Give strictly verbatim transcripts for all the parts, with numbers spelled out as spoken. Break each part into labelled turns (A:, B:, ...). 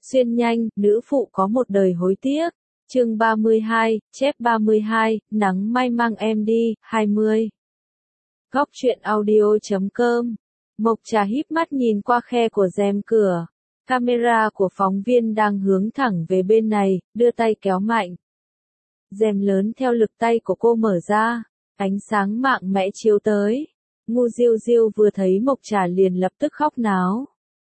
A: Xuyên nhanh, nữ phụ có một đời hối tiếc. Chương ba mươi hai, chép ba mươi hai, nắng mai mang em đi, hai mươi. Góc truyện audio chấm com. Mộc Trà híp mắt nhìn qua khe của rèm cửa. Camera của phóng viên đang hướng thẳng về bên này, đưa tay kéo mạnh. Rèm lớn theo lực tay của cô mở ra, ánh sáng mạng mẽ chiếu tới. Ngu Diêu Diêu vừa thấy Mộc Trà liền lập tức khóc náo.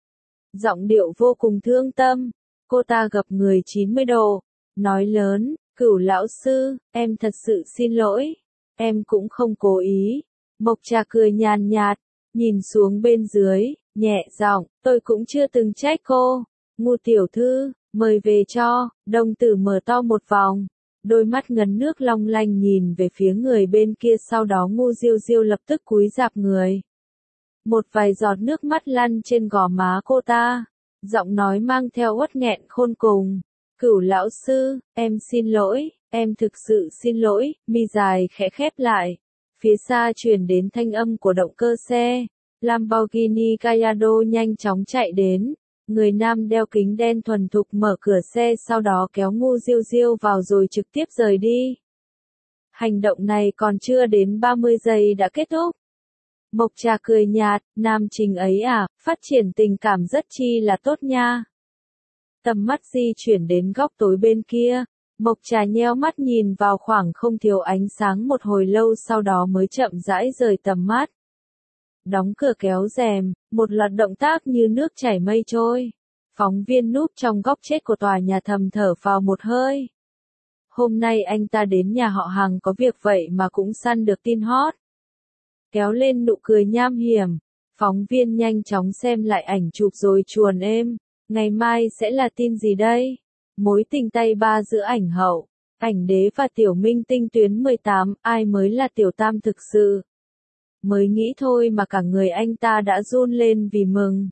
A: Giọng điệu vô cùng thương tâm, cô ta gập người chín mươi độ, nói lớn, Cửu lão sư, em thật sự xin lỗi, em cũng không cố ý. Mộc Trà cười nhàn nhạt, nhìn xuống bên dưới, nhẹ giọng, tôi cũng chưa từng trách cô. Ngu tiểu thư, mời về cho. Đồng tử mở to một vòng, đôi mắt ngấn nước long lanh nhìn về phía người bên kia, sau đó Ngu Diêu Diêu lập tức cúi rạp người. Một vài giọt nước mắt lăn trên gò má cô ta, giọng nói mang theo uất nghẹn khôn cùng. Cửu lão sư, em xin lỗi, em thực sự xin lỗi. Mi dài khẽ khép lại, phía xa truyền đến thanh âm của động cơ xe. Lamborghini Gallardo nhanh chóng chạy đến, người nam đeo kính đen thuần thục mở cửa xe, sau đó kéo Ngu Diêu Diêu vào rồi trực tiếp rời đi. Hành động này còn chưa đến ba mươi giây đã kết thúc. Mộc Trà cười nhạt, nam chính ấy à, phát triển tình cảm rất chi là tốt nha. Tầm mắt di chuyển đến góc tối bên kia, Mộc Trà nheo mắt nhìn vào khoảng không thiếu ánh sáng một hồi lâu, sau đó mới chậm rãi rời tầm mắt. Đóng cửa kéo rèm, một loạt động tác như nước chảy mây trôi. Phóng viên núp trong góc chết của tòa nhà thầm thở phào một hơi. Hôm nay anh ta đến nhà họ Hằng có việc vậy mà cũng săn được tin hot. Kéo lên nụ cười nham hiểm, phóng viên nhanh chóng xem lại ảnh chụp rồi chuồn êm. Ngày mai sẽ là tin gì đây? Mối tình tay ba giữa ảnh hậu, ảnh đế và tiểu minh tinh tuyến mười tám, ai mới là tiểu tam thực sự? Mới nghĩ thôi mà cả người anh ta đã run lên vì mừng.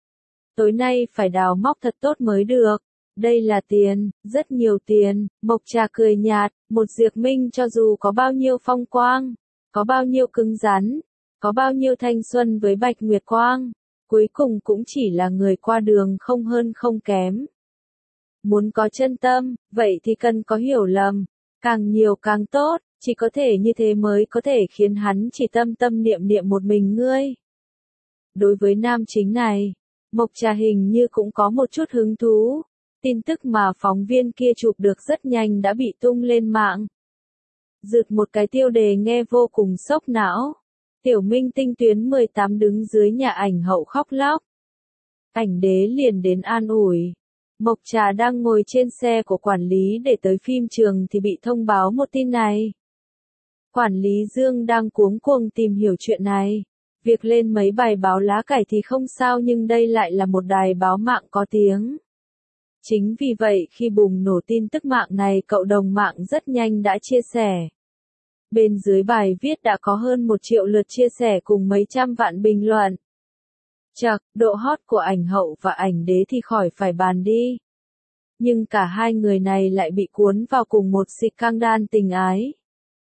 A: Tối nay phải đào móc thật tốt mới được. Đây là tiền, rất nhiều tiền. Mộc Trà cười nhạt, một Diệp Minh cho dù có bao nhiêu phong quang, có bao nhiêu cứng rắn, có bao nhiêu thanh xuân với Bạch Nguyệt Quang, cuối cùng cũng chỉ là người qua đường, không hơn không kém. Muốn có chân tâm, vậy thì cần có hiểu lầm, càng nhiều càng tốt, chỉ có thể như thế mới có thể khiến hắn chỉ tâm tâm niệm niệm một mình ngươi. Đối với nam chính này, Mộc Trà hình như cũng có một chút hứng thú. Tin tức mà phóng viên kia chụp được rất nhanh đã bị tung lên mạng. Rượt một cái tiêu đề nghe vô cùng sốc não. Tiểu minh tinh tuyến mười tám đứng dưới nhà ảnh hậu khóc lóc. Ảnh đế liền đến an ủi. Mộc Trà đang ngồi trên xe của quản lý để tới phim trường thì bị thông báo một tin này. Quản lý Dương đang cuống cuồng tìm hiểu chuyện này. Việc lên mấy bài báo lá cải thì không sao, nhưng đây lại là một đài báo mạng có tiếng. Chính vì vậy khi bùng nổ tin tức mạng này, cộng đồng mạng rất nhanh đã chia sẻ. Bên dưới bài viết đã có hơn một triệu lượt chia sẻ cùng mấy trăm vạn bình luận. Chậc, độ hot của ảnh hậu và ảnh đế thì khỏi phải bàn đi. Nhưng cả hai người này lại bị cuốn vào cùng một scandal tình ái.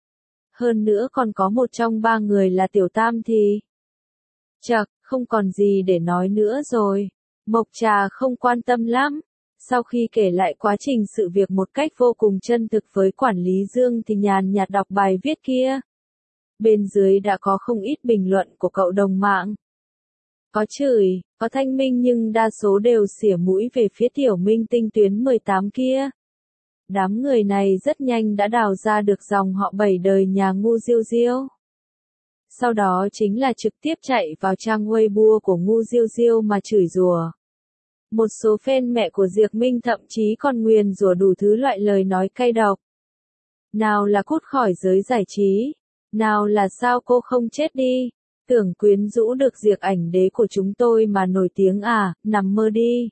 A: Hơn nữa còn có một trong ba người là tiểu tam thì... Chậc, không còn gì để nói nữa rồi. Mộc Trà không quan tâm lắm. Sau khi kể lại quá trình sự việc một cách vô cùng chân thực với quản lý Dương thì nhàn nhạt đọc bài viết kia. Bên dưới đã có không ít bình luận của cộng đồng mạng. Có chửi, có thanh minh, nhưng đa số đều xỉa mũi về phía tiểu minh tinh tuyến mười tám kia. Đám người này rất nhanh đã đào ra được dòng họ bảy đời nhà Ngu Diêu Diêu. Sau đó chính là trực tiếp chạy vào trang Weibo của Ngu Diêu Diêu mà chửi rủa. Một số fan mẹ của Diệp Minh thậm chí còn nguyền rủa đủ thứ loại lời nói cay độc. Nào là cút khỏi giới giải trí, nào là sao cô không chết đi, tưởng quyến rũ được Diệp ảnh đế của chúng tôi mà nổi tiếng à, nằm mơ đi.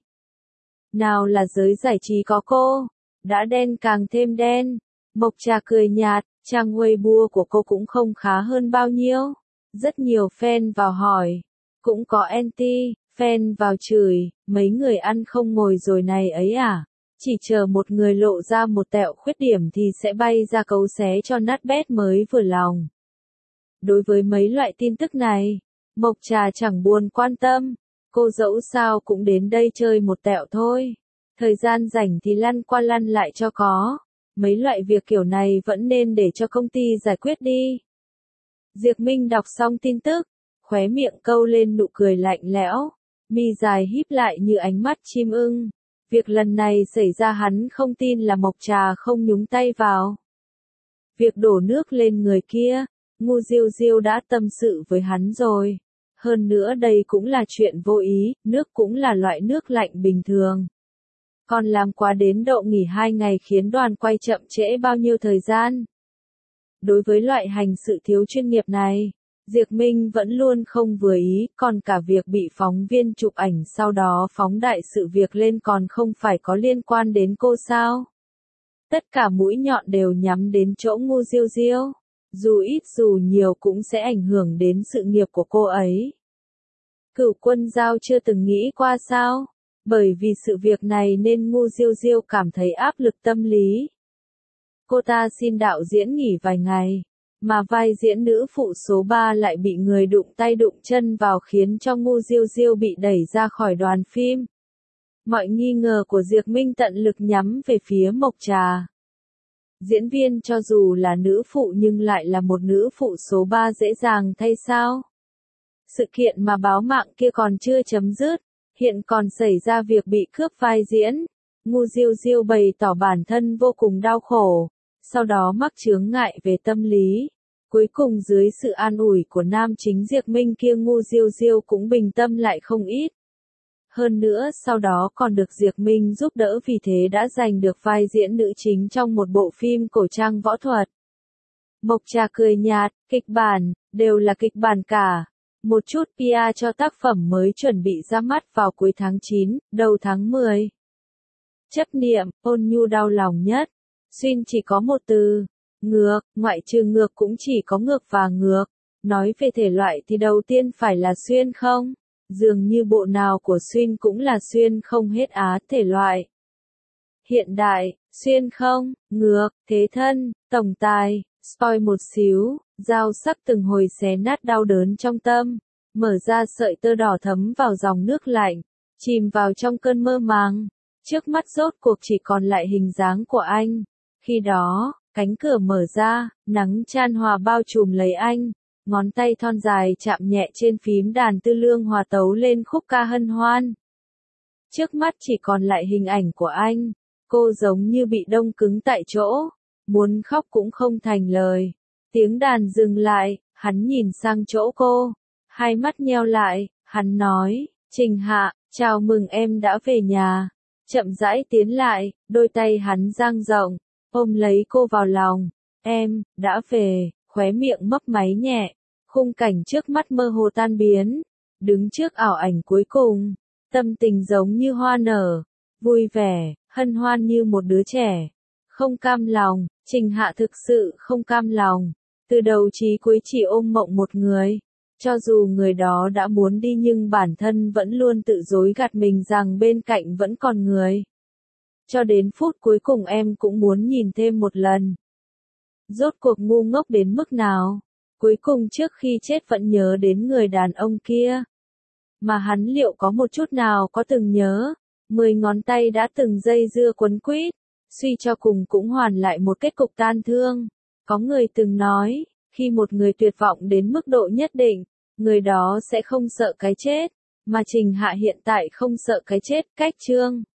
A: Nào là giới giải trí có cô, đã đen càng thêm đen. Mộc Trà cười nhạt, trang Weibo của cô cũng không khá hơn bao nhiêu. Rất nhiều fan vào hỏi, cũng có anti. Fan vào chửi, mấy người ăn không ngồi rồi này ấy à, chỉ chờ một người lộ ra một tẹo khuyết điểm thì sẽ bay ra cấu xé cho nát bét mới vừa lòng. Đối với mấy loại tin tức này, Mộc Trà chẳng buồn quan tâm, cô dẫu sao cũng đến đây chơi một tẹo thôi. Thời gian rảnh thì lăn qua lăn lại cho có. Mấy loại việc kiểu này vẫn nên để cho công ty giải quyết đi. Diệp Minh đọc xong tin tức, khóe miệng câu lên nụ cười lạnh lẽo, mi dài híp lại như ánh mắt chim ưng. Việc lần này xảy ra hắn không tin là Mộc Trà không nhúng tay vào. Việc đổ nước lên người kia, Ngô Diêu Diêu đã tâm sự với hắn rồi. Hơn nữa đây cũng là chuyện vô ý, nước cũng là loại nước lạnh bình thường. Còn làm quá đến độ nghỉ hai ngày khiến đoàn quay chậm trễ bao nhiêu thời gian. Đối với loại hành sự thiếu chuyên nghiệp này, Diệp Minh vẫn luôn không vừa ý, còn cả việc bị phóng viên chụp ảnh sau đó phóng đại sự việc lên còn không phải có liên quan đến cô sao. Tất cả mũi nhọn đều nhắm đến chỗ Ngô Diêu Diêu, dù ít dù nhiều cũng sẽ ảnh hưởng đến sự nghiệp của cô ấy. Cửu Quân Giao chưa từng nghĩ qua sao, bởi vì sự việc này nên Ngô Diêu Diêu cảm thấy áp lực tâm lý. Cô ta xin đạo diễn nghỉ vài ngày, mà vai diễn nữ phụ số ba lại bị người đụng tay đụng chân vào khiến cho Ngô Diêu Diêu bị đẩy ra khỏi đoàn phim. Mọi nghi ngờ của Diệp Minh tận lực nhắm về phía Mộc Trà. Diễn viên cho dù là nữ phụ nhưng lại là một nữ phụ số ba dễ dàng thay sao? Sự kiện mà báo mạng kia còn chưa chấm dứt, hiện còn xảy ra việc bị cướp vai diễn. Ngô Diêu Diêu bày tỏ bản thân vô cùng đau khổ, sau đó mắc chướng ngại về tâm lý. Cuối cùng dưới sự an ủi của nam chính Diệp Minh kia Ngô Diêu Diêu cũng bình tâm lại không ít. Hơn nữa sau đó còn được Diệp Minh giúp đỡ vì thế đã giành được vai diễn nữ chính trong một bộ phim cổ trang võ thuật. Mộc Trà cười nhạt, kịch bản, đều là kịch bản cả. Một chút pê e cho tác phẩm mới chuẩn bị ra mắt vào cuối tháng chín, đầu tháng mười. Chấp niệm, ôn nhu đau lòng nhất. Xuyên chỉ có một từ, ngược, ngoại trừ ngược cũng chỉ có ngược và ngược. Nói về thể loại thì đầu tiên phải là xuyên không? Dường như bộ nào của xuyên cũng là xuyên không hết á thể loại. Hiện đại, xuyên không, ngược, thế thân, tổng tài, spoil một xíu, dao sắc từng hồi xé nát đau đớn trong tâm, mở ra sợi tơ đỏ thấm vào dòng nước lạnh, chìm vào trong cơn mơ màng. Trước mắt rốt cuộc chỉ còn lại hình dáng của anh. Khi đó, cánh cửa mở ra, nắng chan hòa bao trùm lấy anh. Ngón tay thon dài chạm nhẹ trên phím đàn tư lương hòa tấu lên khúc ca hân hoan. Trước mắt chỉ còn lại hình ảnh của anh. Cô giống như bị đông cứng tại chỗ. Muốn khóc cũng không thành lời. Tiếng đàn dừng lại, hắn nhìn sang chỗ cô. Hai mắt nheo lại, hắn nói, Trình Hạ, chào mừng em đã về nhà. Chậm rãi tiến lại, đôi tay hắn dang rộng, ôm lấy cô vào lòng. Em, đã về, khóe miệng mấp máy nhẹ. Khung cảnh trước mắt mơ hồ tan biến. Đứng trước ảo ảnh cuối cùng. Tâm tình giống như hoa nở. Vui vẻ, hân hoan như một đứa trẻ. Không cam lòng, Trình Hạ thực sự không cam lòng. Từ đầu chí cuối chỉ ôm mộng một người. Cho dù người đó đã muốn đi nhưng bản thân vẫn luôn tự dối gạt mình rằng bên cạnh vẫn còn người. Cho đến phút cuối cùng em cũng muốn nhìn thêm một lần. Rốt cuộc ngu ngốc đến mức nào? Cuối cùng trước khi chết vẫn nhớ đến người đàn ông kia. Mà hắn liệu có một chút nào có từng nhớ? Mười ngón tay đã từng dây dưa quấn quýt. Suy cho cùng cũng hoàn lại một kết cục tan thương. Có người từng nói, khi một người tuyệt vọng đến mức độ nhất định, người đó sẽ không sợ cái chết. Mà Trình Hạ hiện tại không sợ cái chết, cách chương.